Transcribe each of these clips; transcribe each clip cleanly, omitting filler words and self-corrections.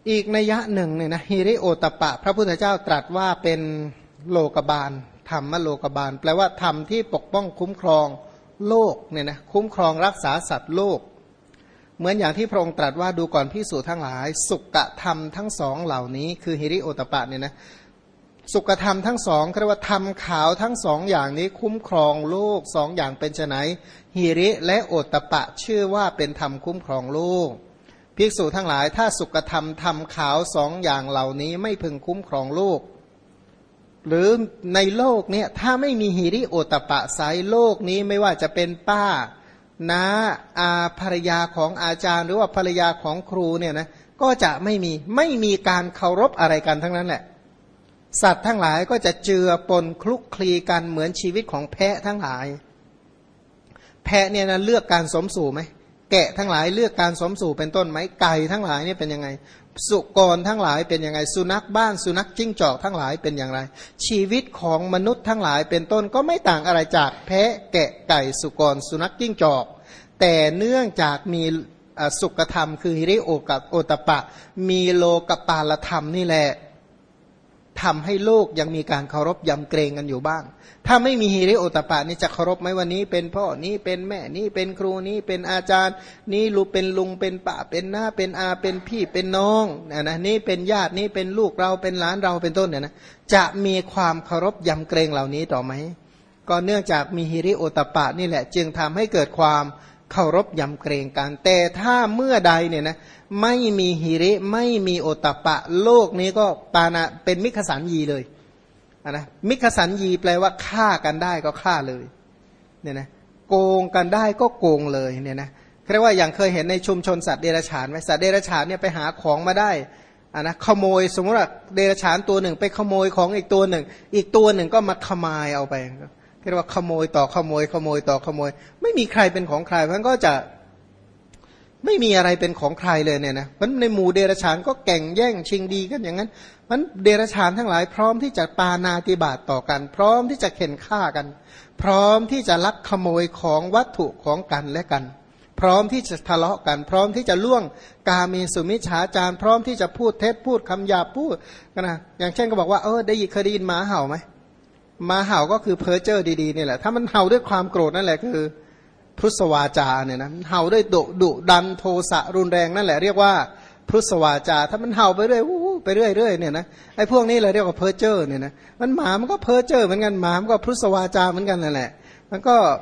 อีกนัยยะหนึ่งเนี่ยนะฮิริโอตปะพระพุทธเจ้าตรัสว่าเป็นโลกบาลธรรมโลกบาลแปลว่าธรรมที่ปกป้องคุ้มครองโลกเนี่ยนะคุ้มครองรักษาสัตว์โลกเหมือนอย่างที่พระองค์ตรัสว่าดูก่อนภิกษุทั้งหลายสุขธรรมทั้งสองเหล่านี้คือฮิริโอตปะเนี่ยนะสุขธรรมทั้งสองเรียกว่าธรรมขาวทั้งสองอย่างนี้คุ้มครองโลกสองอย่างเป็นไฉนฮิริและโอตปะชื่อว่าเป็นธรรมคุ้มครองโลกภิกษุทั้งหลายถ้าสุขธรรมธรรมขาวสองอย่างเหล่านี้ไม่พึงคุ้มครองโลกหรือในโลกเนี่ยถ้าไม่มีฮิริโอตปะไซโลกนี้ไม่ว่าจะเป็นป้าน้าอาภรรยาของอาจารย์หรือว่าภรรยาของครูเนี่ยนะก็จะไม่มีการเคารพอะไรกันทั้งนั้นแหละสัตว์ทั้งหลายก็จะเจือปนคลุกคลีกันเหมือนชีวิตของแพะทั้งหลายแพะเนี่ยนะเลือกการสมสู่ไหมแกะทั้งหลายเลือกการสมสู่เป็นต้นไหมไก่ทั้งหลายเนี่ยเป็นยังไงสุกรทั้งหลายเป็นยังไงสุนัขบ้านสุนัขจิ้งจอกทั้งหลายเป็นอย่างไรชีวิตของมนุษย์ทั้งหลายเป็นต้นก็ไม่ต่างอะไรจากแพะแกะไก่สุกรสุนัขจิ้งจอกแต่เนื่องจากมีสุขธรรมคือฮิริโอตปะมีโลกปาลธรรมนี่แหละทำให้โลกยังมีการเคารพยำเกรงกันอยู่บ้างถ้าไม่มีฮิริโอตปะนี่จะเคารพไหมวันนี้เป็นพ่อนี้เป็นแม่นี้เป็นครูนี้เป็นอาจารย์นี้ลูกเป็นลุงเป็นป้าเป็นน้าเป็นอาเป็นพี่เป็นน้องนะนี่เป็นญาตินี้เป็นลูกเราเป็นหลานเราเป็นต้นเนี่ยนะจะมีความเคารพยำเกรงเหล่านี้ต่อไหมก็เนื่องจากมีฮิริโอตปะนี่แหละจึงทำให้เกิดความเคารพยำเกรงกันแต่ถ้าเมื่อใดเนี่ยนะไม่มีหิริไม่มีโอตตัปปะโลกนี้ก็ปานะเป็นมิขสัญญีเลยนะมิขสัญญีแปลว่าฆ่ากันได้ก็ฆ่าเลยเนี่ยนะโกงกันได้ก็โกงเลยเนี่ยนะเรียกว่าอย่างเคยเห็นในชุมชนสัตว์เดรัจฉานไหมสัตว์เดรัจฉานเนี่ยไปหาของมาได้นะขโมยสมมติว่าเดรัจฉานตัวหนึ่งไปขโมยของอีกตัวหนึ่งอีกตัวหนึ่งก็มาขมายเอาไปเรียกว่าขโมยต่อขโมยขโมยต่อขโมยไม่มีใครเป็นของใครเพราะงั้นก็จะไม่มีอะไรเป็นของใครเลยเนี่ยนะมันในหมู่เดรัจฉานก็แข่งแย่งชิงดีกันอย่างนั้นมันเดรัจฉานทั้งหลายพร้อมที่จะปาณาติบาตต่อกันพร้อมที่จะเข็นฆ่ากันพร้อมที่จะลักขโมยของวัตถุของกันและกันพร้อมที่จะทะเลาะกันพร้อมที่จะล่วงกาเมสุมิจฉาจารพร้อมที่จะพูดเท็จพูดคำหยาบพูดกันนะอย่างเช่นก็บอกว่าเคยได้ยินหมาเห่าไหมหมาเห่าก็คือเพ้อเจ้อดีๆนี่แหละถ้ามันเห่าด้วยความโกรธนั่นแหละคือพุทธวาจาเนี่ยนะเห่าด้วยดุดันโทสะรุนแรงนั่นแหละเรียกว่าพุทธวาจาถ้ามันเห่าไปเรื่อยไปเรื่อยเนี่ยนะไอ้พวกนี้เราเรียกว่าเพ้อเจ้อเนี่ยนะมันหมามันก็เพ้อเจ้อเหมือนกันหมามันก็พุทธวาจาเหมือนกันนั่นแหละมัน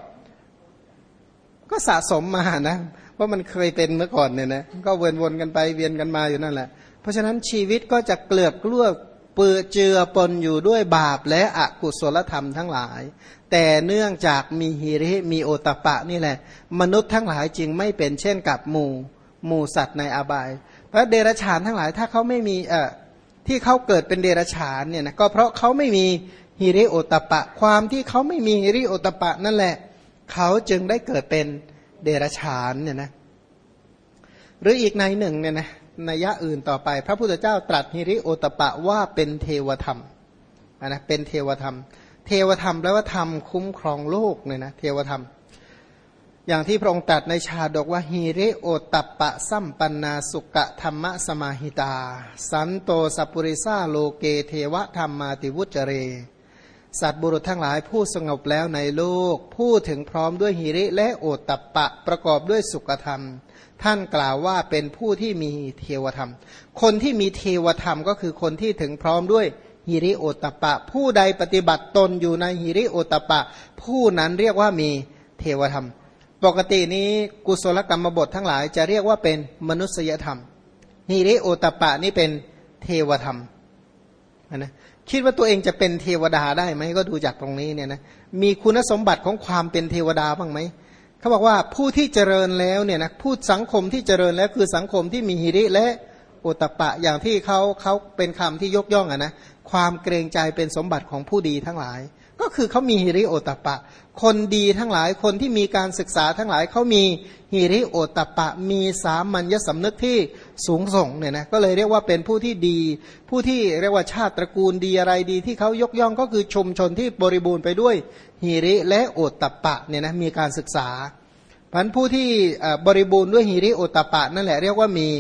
ก็สะสมมานะว่ามันเคยเป็นเมื่อก่อนเนี่ยนะก็วนกันไปเวียนกันมาอยู่นั่นแหละเพราะฉะนั้นชีวิตก็จะเกลือกกลั้วเจือปนอยู่ด้วยบาปและอกุศลธรรมทั้งหลายแต่เนื่องจากมีหิริมีโอตตัปปะนี่แหละมนุษย์ทั้งหลายจึงไม่เป็นเช่นกับหมู่สัตว์ในอบายเพราะเดรัจฉานทั้งหลายถ้าเขาไม่มีที่เขาเกิดเป็นเดรัจฉานเนี่ยนะก็เพราะเขาไม่มีหิริโอตตัปปะความที่เขาไม่มีหิริโอตตัปปะนั่นแหละเขาจึงได้เกิดเป็นเดรัจฉานเนี่ยนะหรืออีกในหนึ่งเนี่ยนะนัยยะอื่นต่อไปพระพุทธเจ้าตรัสหิริโอตตัปปะว่าเป็นเทวธรรมนะเป็นเทวธรรมเทวธรรมแปลว่าธรรมคุ้มครองโลกเนี่ยนะเทวธรรมอย่างที่พระองค์ตรัสในชาดกว่าหิริโอตตัปปะสัมปันนาสุกะธรรมสมาหิตาสันโตสัพปุริสาโลเกเทวธรรมมาติวุจเรสัตว์บุรุษทั้งหลายผู้สงบแล้วในโลกผู้ถึงพร้อมด้วยหิริและโอตตัปปะประกอบด้วยสุขธรรมท่านกล่าวว่าเป็นผู้ที่มีเทวธรรมคนที่มีเทวธรรมก็คือคนที่ถึงพร้อมด้วยหิริโอตตัปปะผู้ใดปฏิบัติตนอยู่ในหิริโอตตัปปะผู้นั้นเรียกว่ามีเทวธรรมปกตินี้กุศลกรรมบททั้งหลายจะเรียกว่าเป็นมนุษยธรรมหิริโอตตัปปะนี่เป็นเทวธรรมนะคิดว่าตัวเองจะเป็นเทวดาได้ไหมก็ดูจากตรงนี้เนี่ยนะมีคุณสมบัติของความเป็นเทวดาบ้างไหมเขาบอกว่าผู้ที่เจริญแล้วเนี่ยนะผู้สังคมที่เจริญแล้วคือสังคมที่มีหิริและโอตตัปปะอย่างที่เขาเป็นคำที่ยกย่องนะความเกรงใจเป็นสมบัติของผู้ดีทั้งหลายก็คือเขามีหิริโอตตัปปะคนดีทั้งหลายคนที่มีการศึกษาทั้งหลายเขามีหิริโอตตัปปะมีสามัญญสำนึกที่สูงส่งเนี่ยนะก็เลยเรียกว่าเป็นผู้ที่ดีผู้ที่เรียกว่าชาติตระกูลดีอะไรดีที่เขายกย่องก็คือชุมชนที่บริบูรณ์ไปด้วยหิริและโอตตัปปะเนี่ยนะมีการศึกษาพันผู้ที่บริบูรณ์ด้วยหิริโอตตัปปะนั่นแหละเรียกว่ามีเท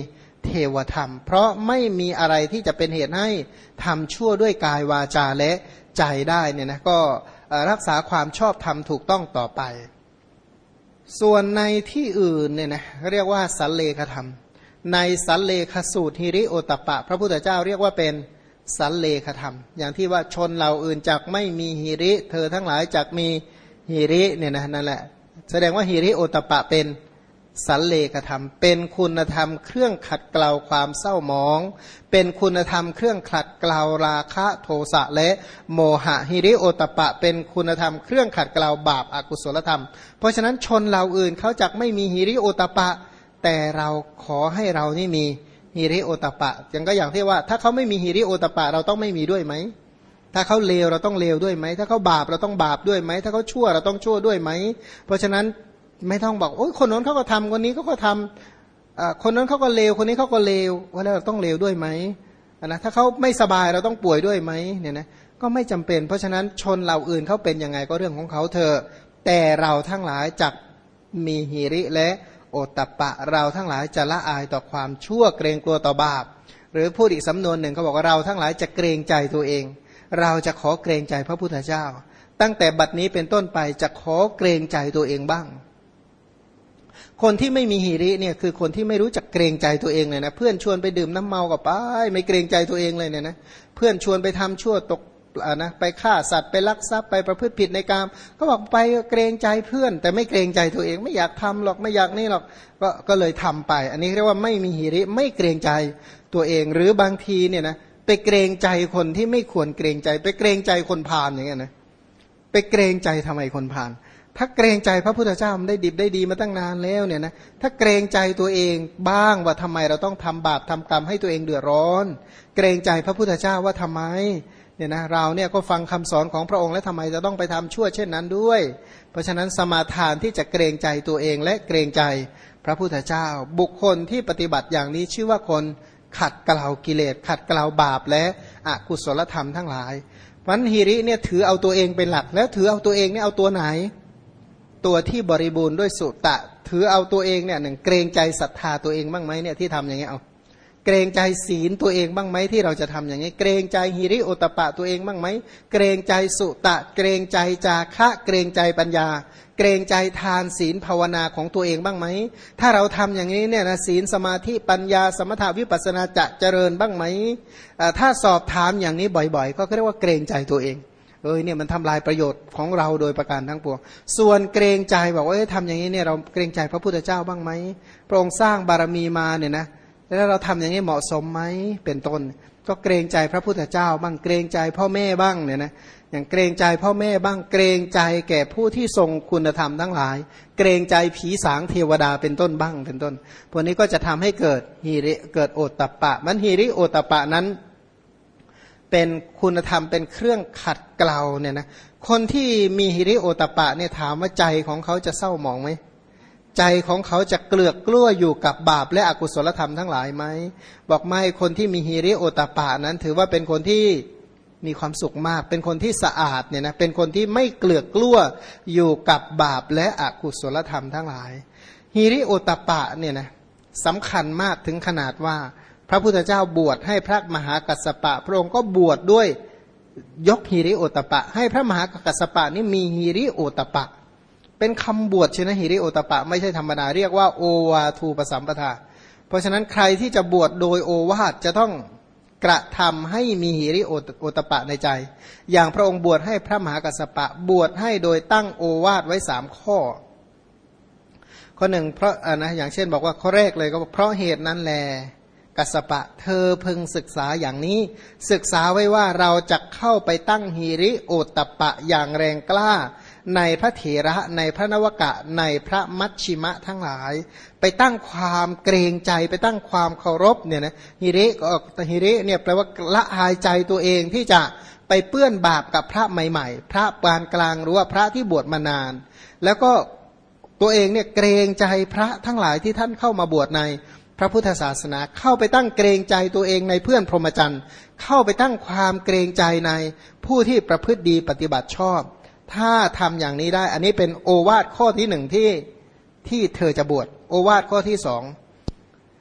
เทวธรรมเพราะไม่มีอะไรที่จะเป็นเหตุให้ทำชั่วด้วยกายวาจาและใจได้เนี่ยนะก็รักษาความชอบธรรมถูกต้องต่อไปส่วนในที่อื่นเนี่ยนะเรียกว่าสัลเลขธรรมในสัลเลขสูตรหิริโอตปะพระพุทธเจ้าเรียกว่าเป็นสัลเลขธรรมอย่างที่ว่าชนเหล่าอื่นจักไม่มีหิริเธอทั้งหลายจักมีหิริเนี่ยนะนั่นแหละแสดงว่าหิริโอตปะเป็นสัลเลขธรรมเป็นคุณธรรมเครื่องขัดเกลาความเศร้าหมองเป็นคุณธรรมเครื่องขัดเกลาราคะโทสะและโมหะหิริโอตปะเป็นคุณธรรมเครื่องขัดเกลาบาปอกุศลธรรมเพราะฉะนั้นชนเหล่าอื่นเขาจักไม่มีหิริโอตปะแต่เราขอให้เรานี่มีหิริโอตปะอย่างที่ว่าถ้าเขาไม่มีหิริโอตปะเราต้องไม่มีด้วยไหมถ้าเขาเลวเราต้องเลวด้วยไหมถ้าเขาบาปเราต้องบาปด้วยไหมถ้าเขาชั่วเราต้องชั่วด้วยไหมเพราะฉะนั้นไม่ต้องบอกโอ้ยคนนั้นเขาก็ทำคนนี้เขาก็ทำคนนั้นเขาก็เลวคนนี้เขาก็เลวว่าแล้วเราต้องเลวด้วยไหมนะถ้าเขาไม่สบายเราต้องป่วยด้วยไหมเนี่ยนะก็ไม่จำเป็นเพราะฉะนั้นชนเหล่าอื่นเขาเป็นยังไงก็เรื่องของเขาเถอะแต่เราทั้งหลายจักมีหิริและโอตตัปปะเราทั้งหลายจะละอายต่อความชั่วเกรงกลัวต่อบาปหรือพูดอีกสำนวนหนึ่งเขาบอกว่าเราทั้งหลายจะเกรงใจตัวเองเราจะขอเกรงใจพระพุทธเจ้าตั้งแต่บัดนี้เป็นต้นไปจะขอเกรงใจตัวเองบ้างคนที่ไม่มีหิริเนี่ยคือคนที่ไม่รู้จักเกรงใจตัวเองเลยนะเพื่อนชวนไปดื่มน้ำเมากับไปไม่เกรงใจตัวเองเลยเนี่ยนะเพื่อนชวนไปทำชั่วตกนะไปฆ่าสัตว์ไปลักทรัพย์ไปประพฤติผิดในกามก็บอกไปเกรงใจเพื่อนแต่ไม่เกรงใจตัวเองไม่อยากทำหรอกไม่อยากนี่หรอกก็เลยทำไปอันนี้เรียกว่าไม่มีหิริไม่เกรงใจตัวเองหรือบางทีเนี่ยนะไปเกรงใจคนที่ไม่ควรเกรงใจไปเกรงใจคนพาลอย่างเงี้ยนะไปเกรงใจทำไมคนพาลถ้าเกรงใจพระพุทธเจ้ามันได้ดิบได้ดีมาตั้งนานแล้วเนี่ยนะถ้าเกรงใจตัวเองบ้างว่าทำไมเราต้องทำบาปทำกรรมให้ตัวเองเดือดร้อนเกรงใจพระพุทธเจ้าว่าทำไมเนี่ยนะเราเนี่ยก็ฟังคำสอนของพระองค์แล้วทำไมจะต้องไปทำชั่วเช่นนั้นด้วยเพราะฉะนั้นสมาทานที่จะเกรงใจตัวเองและเกรงใจพระพุทธเจ้าบุคคลที่ปฏิบัติอย่างนี้ชื่อว่าคนขัดเกลากิเลสขัดเกลาบาปและอกุศลธรรมทั้งหลายวันหิริเนี่ยถือเอาตัวเองเป็นหลักแล้วถือเอาตัวเองเนี่ยเอาตัวไหนตัวที่บริบูรณ์ด้วยสุตะถือเอาตัวเองเนี่ยหนึ่งเกรงใจศรัทธาตัวเองบ้างไหมเนี่ยที่ทำอย่างเงี้ยเอาเกรงใจศีลตัวเองบ้างไหมที่เราจะทำอย่างนี้เกรงใจหิริโอตปะตัวเองบ้างไหมเกรงใจสุตะเกรงใจจาคะเกรงใจปัญญาเกรงใจทานศีลภาวนาของตัวเองบ้างไหมถ้าเราทำอย่างนี้เนี่ยนะศีลสมาธิปัญญาสมถาวิปัสสนาจะเจริญบ้างไหมถ้าสอบถามอย่างนี้บ่อยๆก็เรียกว่าเกรงใจตัวเองเนี่ยมันทำลายประโยชน์ของเราโดยประการทั้งปวงส่วนเกรงใจบอกว่าทำอย่างนี้เนี่ยเราเกรงใจพระพุทธเจ้าบ้างไหมพระองค์สร้างบารมีมาเนี่ยนะแล้วเราทำอย่างนี้เหมาะสมไหมเป็นต้นก็เกรงใจพระพุทธเจ้าบ้างเกรงใจพ่อแม่บ้างเนี่ยนะอย่างเกรงใจพ่อแม่บ้างเกรงใจแก่ผู้ที่ทรงคุณธรรมทั้งหลายเกรงใจผีสางเทวดาเป็นต้นบ้างเป็นต้นพวกนี้ก็จะทำให้เกิดหิริเกิดโอตตัปปะมันหิริโอตตัปปะนั้นเป็นคุณธรรมเป็นเครื่องขัดเกลาเนี่ยนะคนที่มีหิริโอตตัปปะเนี่ยถามว่าใจของเขาจะเศร้าหมองไหมใจของเขาจะเกลือกกลั้วอยู่กับบาปและอกุศลธรรมทั้งหลายไหมบอกไม่คนที่มีหิริโอตตัปปะนั้นถือว่าเป็นคนที่มีความสุขมากเป็นคนที่สะอาดเนี่ยนะเป็นคนที่ไม่เกลือกกลั้วอยู่กับบาปและอกุศลธรรมทั้งหลายหิริโอตตัปปะเนี่ยนะสำคัญมากถึงขนาดว่าพระพุทธเจ้าบวชให้พระมหากัสสปะพระองค์ก็บวชดด้วยยกหิริโอตตัปปะให้พระมหากัสสปะนี่มีหิริโอตตัปปะเป็นคำบวชใช่ไหมหิริโอตตัปปะไม่ใช่ธรรมดาเรียกว่าโอวาทูปสัมปทาเพราะฉะนั้นใครที่จะบวชโดยโอวาทจะต้องกระทำให้มีหิริโอตตัปปะในใจอย่างพระองค์บวชให้พระมหากัสสปะบวชให้โดยตั้งโอวาทไว้3ข้อข้อหนึ่งเพราะนะอย่างเช่นบอกว่าข้อแรกเลยก็เพราะเหตุนั้นแลกัสสปะเธอพึงศึกษาอย่างนี้ศึกษาไว้ว่าเราจะเข้าไปตั้งหิริโอตตัปปะอย่างแรงกล้าในพระเถระในพระนวกะในพระมัชชิมะทั้งหลายไปตั้งความเกรงใจไปตั้งความเคารพเนี่ยนะหิริก็หิริเนี่ยแปลว่าละหายใจตัวเองที่จะไปเปื้อนบาปกับพระใหม่ๆพระปานกลางหรือว่าพระที่บวชมานานแล้วก็ตัวเองเนี่ยเกรงใจพระทั้งหลายที่ท่านเข้ามาบวชในพระพุทธศาสนาเข้าไปตั้งเกรงใจตัวเองในเพื่อนพรหมจรรย์เข้าไปตั้งความเกรงใจในผู้ที่ประพฤติดีปฏิบัติชอบถ้าทำอย่างนี้ได้อันนี้เป็นโอวาทข้อที่หนึ่งที่เธอจะบวชโอวาทข้อที่สอง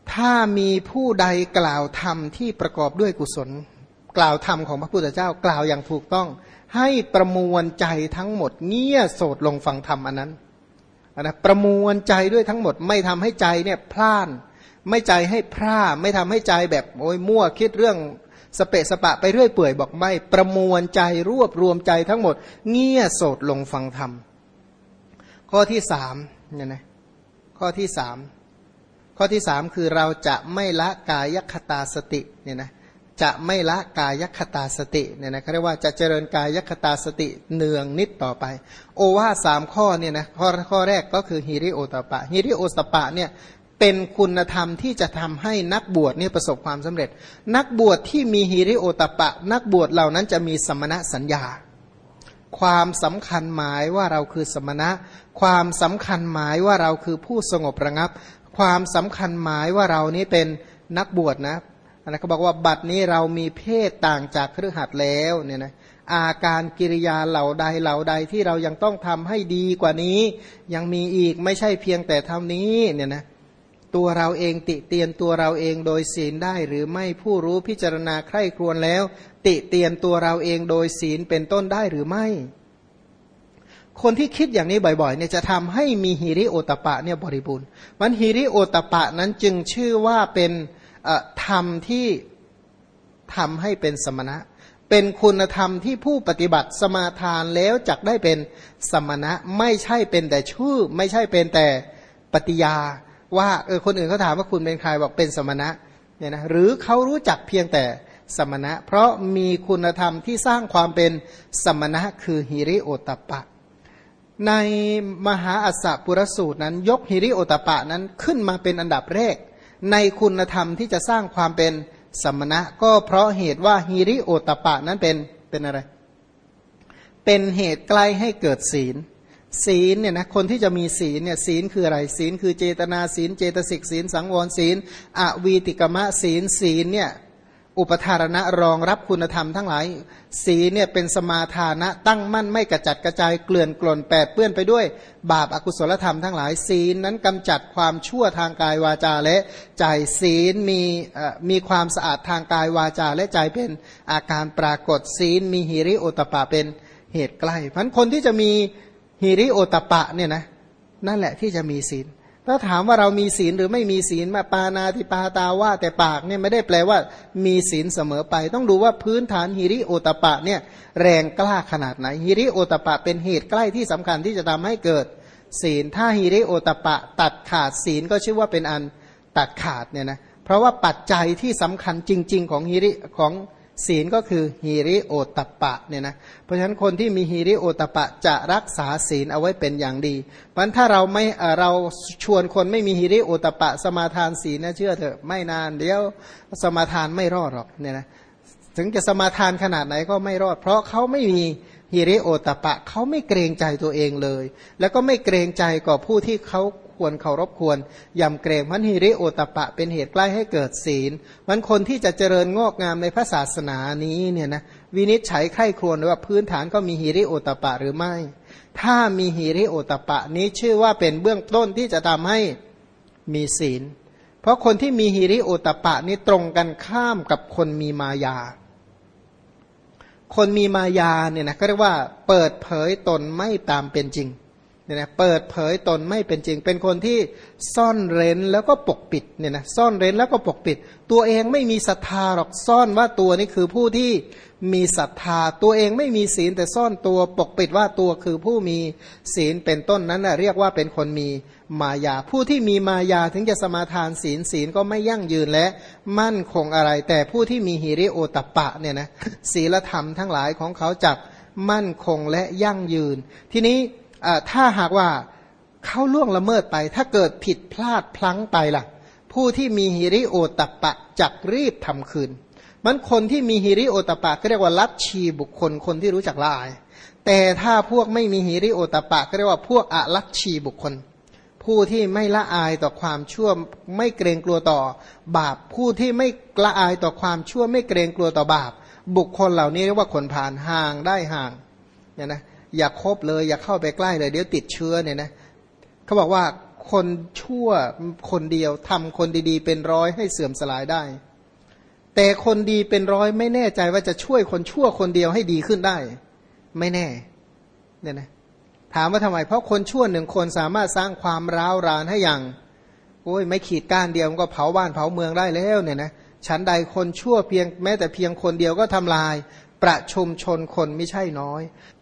ถ้ามีผู้ใดกล่าวธรรมที่ประกอบด้วยกุศลกล่าวธรรมของพระพุทธเจ้ากล่าวอย่างถูกต้องให้ประมวลใจทั้งหมดเงี่ยโสดลงฟังธรรมอันนั้นนะประมวลใจด้วยทั้งหมดไม่ทำให้ใจเนี่ยพล่านไม่ใจให้พร่าไม่ทำให้ใจแบบโอ้ยมั่วคิดเรื่องสเปะสปะไปเรื่อยเปื่อยบอกไม่ประมวลใจรวบรวมใจทั้งหมดเงี่ยโสดลงฟังธรรมข้อที่สามเนี่ยนะข้อที่สามคือเราจะไม่ละกายคตาสติเนี่ยนะจะไม่ละกายคตาสติเนี่ยนะเขาเรียกว่าจะเจริญกายคตาสติเนืองนิดต่อไปโอวาทสามข้อเนี่ยนะข้อแรกก็คือฮิริโอตปะฮิริโอตปะเนี่ยเป็นคุณธรรมที่จะทำให้นักบวชเนี่ยประสบความสำเร็จนักบวชที่มีฮิริโอตปะนักบวชเหล่านั้นจะมีสมณสัญญาความสำคัญหมายว่าเราคือสมณะความสำคัญหมายว่าเราคือผู้สงบระงับความสำคัญหมายว่าเรานี้เป็นนักบวชนะนะเขาบอกว่าบัดนี้เรามีเพศต่างจากคฤหัสถ์แล้วเนี่ยนะอาการกิริยาเหล่าใดที่เรายังต้องทำให้ดีกว่านี้ยังมีอีกไม่ใช่เพียงแต่เท่านี้เนี่ยนะตัวเราเองติเตียนตัวเราเองโดยศีลได้หรือไม่ผู้รู้พิจารณาใคร่ครวญแล้วติเตียนตัวเราเองโดยศีลเป็นต้นได้หรือไม่คนที่คิดอย่างนี้บ่อยๆเนี่ยจะทำให้มีหิริโอตปะเนี่ยบริบูรณ์มันหิริโอตปะนั้นจึงชื่อว่าเป็นธรรมที่ทำให้เป็นสมณะเป็นคุณธรรมที่ผู้ปฏิบัติสมาทานแล้วจักได้เป็นสมณะไม่ใช่เป็นแต่ชื่อไม่ใช่เป็นแต่ปฏิญาว่าคนอื่นเขาถามว่าคุณเป็นใครบอกเป็นสมณะเนี่ยนะหรือเขารู้จักเพียงแต่สมณะเพราะมีคุณธรรมที่สร้างความเป็นสมณะคือหิริโอตปะในมหาอัสสปุรสูตรนั้นยกหิริโอตปะนั้นขึ้นมาเป็นอันดับแรกในคุณธรรมที่จะสร้างความเป็นสมณะก็เพราะเหตุว่าหิริโอตปะนั้นเป็นอะไรเป็นเหตุใกล้ให้เกิดศีลศีลเนี่ยนะคนที่จะมีศีลเนี่ยศีลคืออะไรศีลคือเจตนาศีลเจตสิกศีลสังวรศีลอวีติกมะศีลศีลเนี่ยอุปทารณะรองรับคุณธรรมทั้งหลายศีลเนี่ยเป็นสมาทานะตั้งมั่นไม่กระจัดกระจายเกลื่อนกล่นแปดเปื้อนไปด้วยบาปอกุศลธรรมทั้งหลายศีลนั้นกำจัดความชั่วทางกายวาจาและใจศีลมีความสะอาดทางกายวาจาและใจเป็นอาการปรากฏศีลมีหิริโอตปะเป็นเหตุใกล้เพราะคนที่จะมีหิริโอตปะเนี่ยนะนั่นแหละที่จะมีศีลถ้าถามว่าเรามีศีลหรือไม่มีศีลมาปานาติปาตาว่าแต่ปากเนี่ยไม่ได้แปลว่ามีศีลเสมอไปต้องดูว่าพื้นฐานหิริโอตปะเนี่ยแรงกล้าขนาดไหนหิริโอตปะเป็นเหตุใกล้ที่สำคัญที่จะทำให้เกิดศีลถ้าหิริโอตปะตัดขาดศีลก็ชื่อว่าเป็นอันตัดขาดเนี่ยนะเพราะว่าปัจจัยที่สำคัญจริงๆของหิริของศีลก็คือหิริโอตปะเนี่ยนะเพราะฉะนั้นคนที่มีหิริโอตปะจะรักษาศีลเอาไว้เป็นอย่างดีเพราะฉะนั้นถ้าเราชวนคนไม่มีหิริโอตปะสมาทานศีลนะเชื่อเถอะไม่นานเดี๋ยวสมาทานไม่รอดหรอกเนี่ยนะถึงจะสมาทานขนาดไหนก็ไม่รอดเพราะเขาไม่มีหิริโอตปะเขาไม่เกรงใจตัวเองเลยแล้วก็ไม่เกรงใจก่อผู้ที่เขาควรเคารพควรยำเกรงมันหิริโอตปะเป็นเหตุใกล้ให้เกิดศีลมันคนที่จะเจริญงอกงามในพระศาสนานี้เนี่ยนะวินิจฉัยใคร่ครวญว่าพื้นฐานก็มีหิริโอตปะหรือไม่ถ้ามีหิริโอตปะนี้ชื่อว่าเป็นเบื้องต้นที่จะทำให้มีศีลเพราะคนที่มีหิริโอตปะนี้ตรงกันข้ามกับคนมีมายาคนมีมายาเนี่ยนะก็เรียกว่าเปิดเผยตนไม่ตามเป็นจริงเนี่ยนะเปิดเผยตนไม่เป็นจริงเป็นคนที่ซ่อนเร้นแล้วก็ปกปิดเนี่ยนะซ่อนเร้นแล้วก็ปกปิดตัวเองไม่มีศรัทธาหรอกซ่อนว่าตัวนี้คือผู้ที่มีศรัทธาตัวเองไม่มีศีลแต่ซ่อนตัวปกปิดว่าตัวคือผู้มีศีลเป็นต้นนั้นนะเรียกว่าเป็นคนมีมายาผู้ที่มีมายาถึงจะสมาทานศีลศีลก็ไม่ยั่งยืนและมั่นคงอะไรแต่ผู้ที่มีหิริโอตปะเนี่ยนะศีลธรรมทั้งหลายของเขาจักมั่นคงและยั่งยืนทีนี้ถ้าหากว่าเขาล่วงละเมิดไปถ้าเกิดผิดพลาดพลั้งไปล่ะผู้ที่มีหิริโอตปะจักรีบทำคืนมันคนที่มีหิริโอตปะก็เรียกว่าลัทธิบุคคลคนที่รู้จักละอายแต่ถ้าพวกไม่มีหิริโอตปะก็เรียกว่าพวกอลัทธิบุคคลผู้ที่ไม่ละอายต่อความชั่วไม่เกรงกลัวต่อบาปผู้ที่ไม่ละอายต่อความชั่วไม่เกรงกลัวต่อบาปบุคคลเหล่านี้เรียกว่าคนผ่านห่างได้ห่างเนี่ยนะอย่าคบเลยอย่าเข้าไปใกล้เลยเดี๋ยวติดเชื้อเนี่ยนะเขาบอกว่าคนชั่วคนเดียวทำคนดีๆเป็นร้อยให้เสื่อมสลายได้แต่คนดีเป็นร้อยไม่แน่ใจว่าจะช่วยคนชั่วคนเดียวให้ดีขึ้นได้ไม่แน่เนี่ยนะถามว่าทำไมเพราะคนชั่วหนึ่งคนสามารถสร้างความร้าวรานให้อย่างโอ้ยไม่ขีดก้านเดียวมันก็เผาบ้านเผาเมืองได้แล้วเนี่ยนะฉันใดคนชั่วเพียงแม้แต่เพียงคนเดียวก็ทำลายประชุมชนคนไม่ใช่น้อย